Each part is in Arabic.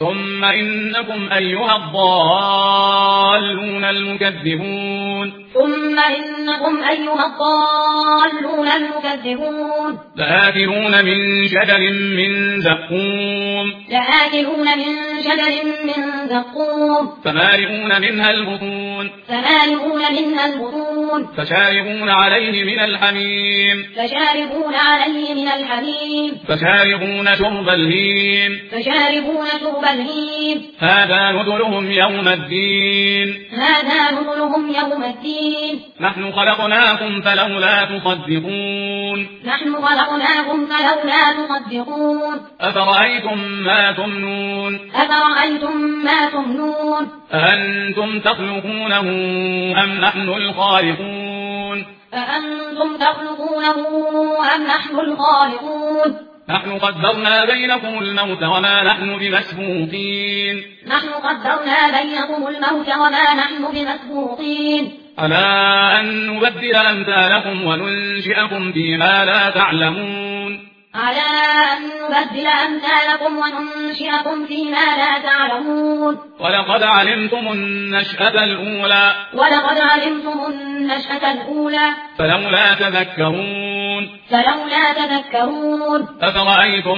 ثم إنكم أيها الضالون المكذبون لآكلون من شجر من زقوم فمالئون منها البطون فشاربون عليه من الحميم فشاربون شرب الهيم هذا نزلهم يوم الدين نحن خلقناكم فلولا تصدقون أفرأيتم ما تمنون أأنتم تخلقونه أم نحن الخالقون نحن قدرنا بينكم الموت وما نحن بمسبوقين على أن نبدل أمثالكم وننشئكم فيما لا تعلمون ولقد علمتم النشأة الأولى فلولا تذكرون أفرأيتم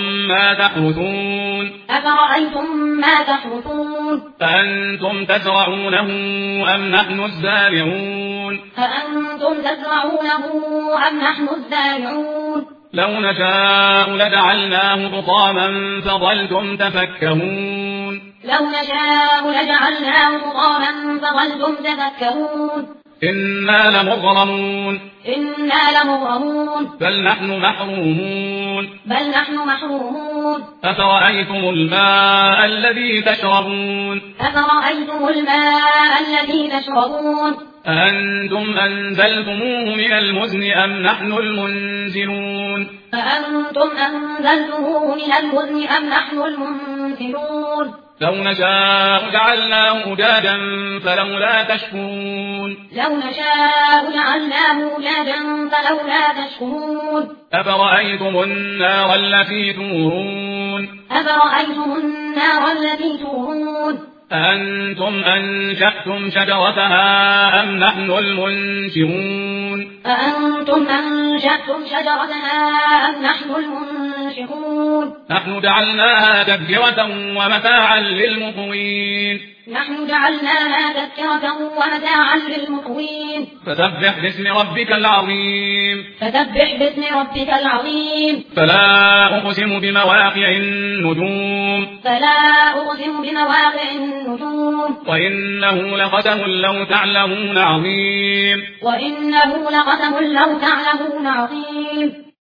ما تحرثون أأنتم تزرعونه أم نحن الزارعون لو نشاء لجعلناه حطاما فظلتم تفكهون إنا لمغرمون بل نحن محرومون أفرأيتم الماء الذي تشربون أأنتم أنزلتموه من المزن أم نحن المنزلون لو نشاء جعلناه أجاجا فلولا تشكرون أفرأيتم النار التي تورون أأنتم أنشأتم شجرتها أم نحن المنشئون نحن جعلناها تذكرة ومتاعا للمقوين فسبح باسم ربك العظيم فلا أقسم بمواقع النجوم وإنه لقسم لو تعلمون عظيم